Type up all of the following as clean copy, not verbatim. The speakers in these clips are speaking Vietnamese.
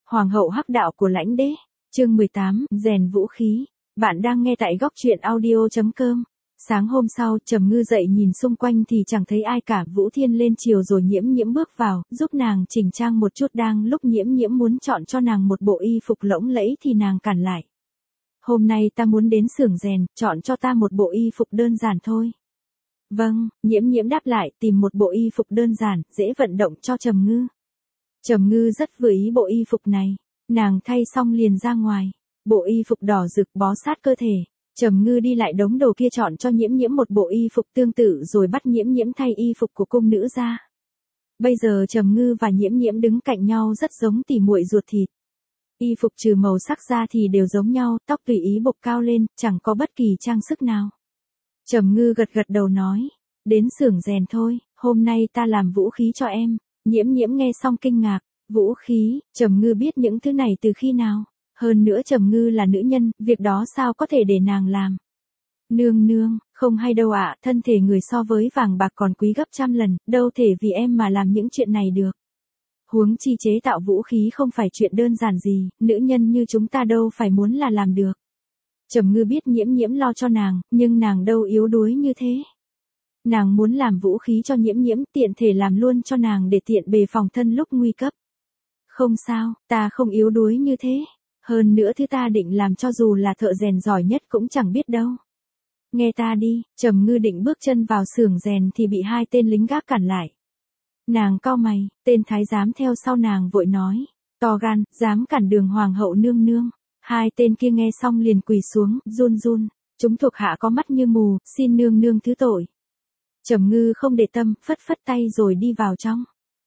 Hoàng hậu hắc đạo của lãnh đế. Chương 18, rèn vũ khí. Bạn đang nghe tại góc truyện audio.com. Sáng hôm sau, Trầm Ngư dậy nhìn xung quanh thì chẳng thấy ai cả. Vũ Thiên lên chiều rồi Nhiễm Nhiễm bước vào, giúp nàng chỉnh trang một chút. Đang lúc Nhiễm Nhiễm muốn chọn cho nàng một bộ y phục lộng lẫy thì nàng cản lại. Hôm nay ta muốn đến xưởng rèn, chọn cho ta một bộ y phục đơn giản thôi. Vâng, Nhiễm Nhiễm đáp lại, tìm một bộ y phục đơn giản, dễ vận động cho Trầm Ngư. Trầm Ngư rất vừa ý bộ y phục này, nàng thay xong liền ra ngoài. Bộ y phục đỏ rực bó sát cơ thể. Trầm Ngư đi lại đống đồ kia chọn cho Nhiễm Nhiễm một bộ y phục tương tự rồi bắt Nhiễm Nhiễm thay y phục của cung nữ ra. Bây giờ Trầm Ngư và Nhiễm Nhiễm đứng cạnh nhau rất giống tỉ muội ruột thịt. Y phục trừ màu sắc ra thì đều giống nhau, tóc tùy ý buộc cao lên, chẳng có bất kỳ trang sức nào. Trầm Ngư gật gật đầu nói, đến xưởng rèn thôi, hôm nay ta làm vũ khí cho em. Nhiễm Nhiễm nghe xong kinh ngạc, vũ khí, Trầm Ngư biết những thứ này từ khi nào? Hơn nữa Trầm Ngư là nữ nhân, việc đó sao có thể để nàng làm? Nương nương, không hay đâu ạ, thân thể người so với vàng bạc còn quý gấp trăm lần, đâu thể vì em mà làm những chuyện này được. Huống chi chế tạo vũ khí không phải chuyện đơn giản gì, nữ nhân như chúng ta đâu phải muốn là làm được. Trầm Ngư biết Nhiễm Nhiễm lo cho nàng, nhưng nàng đâu yếu đuối như thế. Nàng muốn làm vũ khí cho Nhiễm Nhiễm, tiện thể làm luôn cho nàng để tiện bề phòng thân lúc nguy cấp. Không sao, ta không yếu đuối như thế. Hơn nữa thứ ta định làm cho dù là thợ rèn giỏi nhất cũng chẳng biết đâu. Nghe ta đi, Trầm Ngư định bước chân vào xưởng rèn thì bị hai tên lính gác cản lại. Nàng cau mày, tên thái giám theo sau nàng vội nói, to gan, dám cản đường hoàng hậu nương nương. Hai tên kia nghe xong liền quỳ xuống, run run, chúng thuộc hạ có mắt như mù, xin nương nương thứ tội. Trầm Ngư không để tâm, phất phất tay rồi đi vào trong.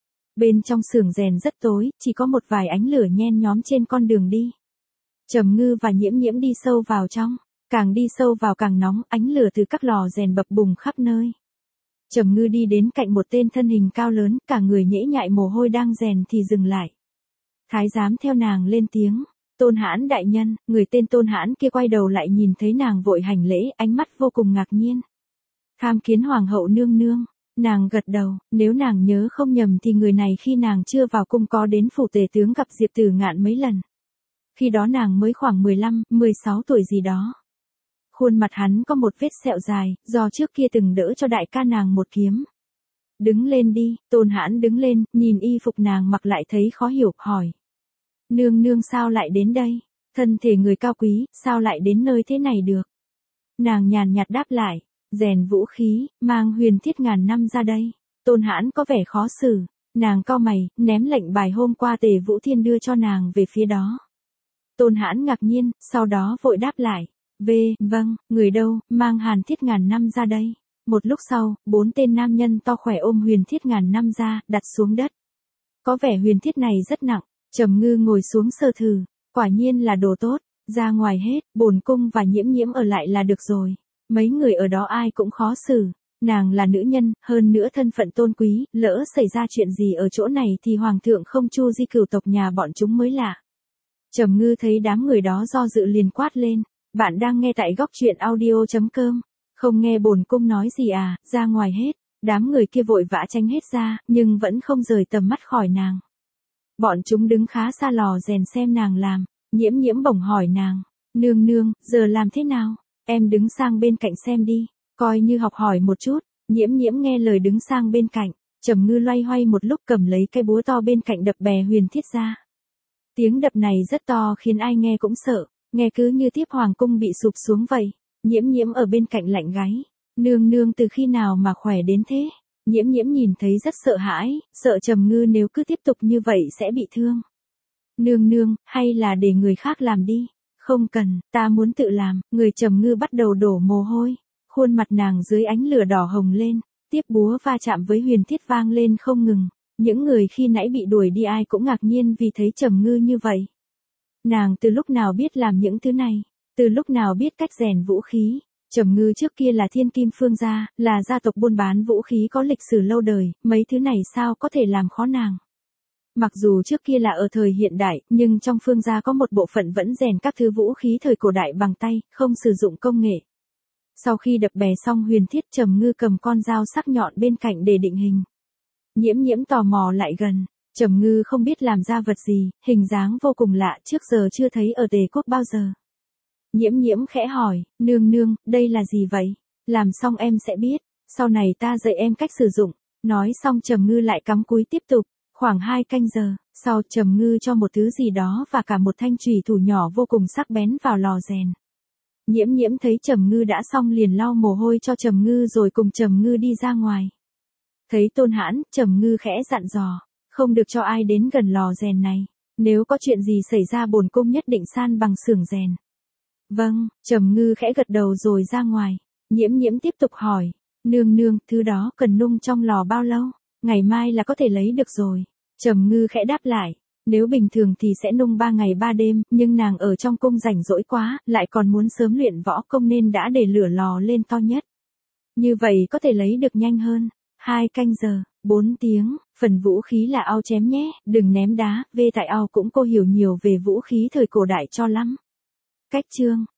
Bên trong xưởng rèn rất tối, chỉ có một vài ánh lửa nhen nhóm trên con đường đi. Trầm Ngư và Nhiễm Nhiễm đi sâu vào trong, càng đi sâu vào càng nóng, ánh lửa từ các lò rèn bập bùng khắp nơi. Trầm Ngư đi đến cạnh một tên thân hình cao lớn, cả người nhễ nhại mồ hôi đang rèn thì dừng lại. Thái giám theo nàng lên tiếng, Tôn Hãn đại nhân. Người tên Tôn Hãn kia quay đầu lại nhìn thấy nàng vội hành lễ, ánh mắt vô cùng ngạc nhiên. Tham kiến hoàng hậu nương nương. Nàng gật đầu, nếu nàng nhớ không nhầm thì người này khi nàng chưa vào cung có đến phủ tể tướng gặp Diệp Tử Ngạn mấy lần. Khi đó nàng mới khoảng 15, 16 tuổi gì đó. Khuôn mặt hắn có một vết sẹo dài, do trước kia từng đỡ cho đại ca nàng một kiếm. Đứng lên đi, Tôn Hãn đứng lên, nhìn y phục nàng mặc lại thấy khó hiểu, hỏi. Nương nương sao lại đến đây? Thân thể người cao quý, sao lại đến nơi thế này được? Nàng nhàn nhạt đáp lại, rèn vũ khí, mang huyền thiết ngàn năm ra đây. Tôn Hãn có vẻ khó xử, nàng cau mày, ném lệnh bài hôm qua Tề Vũ Thiên đưa cho nàng về phía đó. Tôn Hãn ngạc nhiên, sau đó vội đáp lại, vâng, người đâu, mang hàn thiết ngàn năm ra đây. Một lúc sau, 4 tên nam nhân to khỏe ôm huyền thiết ngàn năm ra, đặt xuống đất. Có vẻ huyền thiết này rất nặng, Trầm Ngư ngồi xuống sơ thử, quả nhiên là đồ tốt, ra ngoài hết, bổn cung và Nhiễm Nhiễm ở lại là được rồi. Mấy người ở đó ai cũng khó xử, nàng là nữ nhân, hơn nữa thân phận tôn quý, lỡ xảy ra chuyện gì ở chỗ này thì hoàng thượng không chu di cửu tộc nhà bọn chúng mới lạ. Trầm Ngư thấy đám người đó do dự liền quát lên, bạn đang nghe tại góc truyện audio.com, không nghe bổn cung nói gì à, ra ngoài hết. Đám người kia vội vã tránh hết ra, nhưng vẫn không rời tầm mắt khỏi nàng. Bọn chúng đứng khá xa lò rèn xem nàng làm, Nhiễm Nhiễm bỗng hỏi nàng, nương nương, giờ làm thế nào? Em đứng sang bên cạnh xem đi, coi như học hỏi một chút. Nhiễm Nhiễm nghe lời đứng sang bên cạnh, Trầm Ngư loay hoay một lúc cầm lấy cái búa to bên cạnh đập bè huyền thiết ra. Tiếng đập này rất to khiến ai nghe cũng sợ, nghe cứ như tiếp hoàng cung bị sụp xuống vậy. Nhiễm Nhiễm ở bên cạnh lạnh gáy, nương nương từ khi nào mà khỏe đến thế? Nhiễm Nhiễm nhìn thấy rất sợ hãi, sợ Trầm Ngư nếu cứ tiếp tục như vậy sẽ bị thương. Nương nương, hay là để người khác làm đi? Không cần, ta muốn tự làm. Người Trầm Ngư bắt đầu đổ mồ hôi, khuôn mặt nàng dưới ánh lửa đỏ hồng lên, tiếp búa va chạm với huyền thiết vang lên không ngừng. Những người khi nãy bị đuổi đi ai cũng ngạc nhiên vì thấy Trầm Ngư như vậy. Nàng từ lúc nào biết làm những thứ này? Từ lúc nào biết cách rèn vũ khí? Trầm Ngư trước kia là thiên kim phương gia, là gia tộc buôn bán vũ khí có lịch sử lâu đời, mấy thứ này sao có thể làm khó nàng. Mặc dù trước kia là ở thời hiện đại, nhưng trong phương gia có một bộ phận vẫn rèn các thứ vũ khí thời cổ đại bằng tay, không sử dụng công nghệ. Sau khi đập bè xong huyền thiết, Trầm Ngư cầm con dao sắc nhọn bên cạnh để định hình. Nhiễm Nhiễm tò mò lại gần, Trầm Ngư không biết làm ra vật gì, hình dáng vô cùng lạ, trước giờ chưa thấy ở Tề Quốc bao giờ. Nhiễm Nhiễm khẽ hỏi, nương nương, đây là gì vậy? Làm xong em sẽ biết, sau này ta dạy em cách sử dụng. Nói xong Trầm Ngư lại cắm cúi tiếp tục, khoảng 2 canh giờ, sau Trầm Ngư cho một thứ gì đó và cả một thanh chùy thủ nhỏ vô cùng sắc bén vào lò rèn. Nhiễm Nhiễm thấy Trầm Ngư đã xong liền lau mồ hôi cho Trầm Ngư rồi cùng Trầm Ngư đi ra ngoài. Thấy Tôn Hãn, Trầm Ngư khẽ dặn dò, không được cho ai đến gần lò rèn này, nếu có chuyện gì xảy ra bổn cung nhất định san bằng xưởng rèn. Vâng, Trầm Ngư khẽ gật đầu rồi ra ngoài. Nhiễm Nhiễm tiếp tục hỏi, nương nương, thứ đó cần nung trong lò bao lâu? Ngày mai là có thể lấy được rồi. Trầm Ngư khẽ đáp lại, nếu bình thường thì sẽ nung 3 ngày 3 đêm, nhưng nàng ở trong cung rảnh rỗi quá, lại còn muốn sớm luyện võ công nên đã để lửa lò lên to nhất. Như vậy có thể lấy được nhanh hơn. 2 canh giờ, 4 tiếng, phần vũ khí là ao chém nhé, đừng ném đá, về tại ao cũng cô hiểu nhiều về vũ khí thời cổ đại cho lắm. Cách chương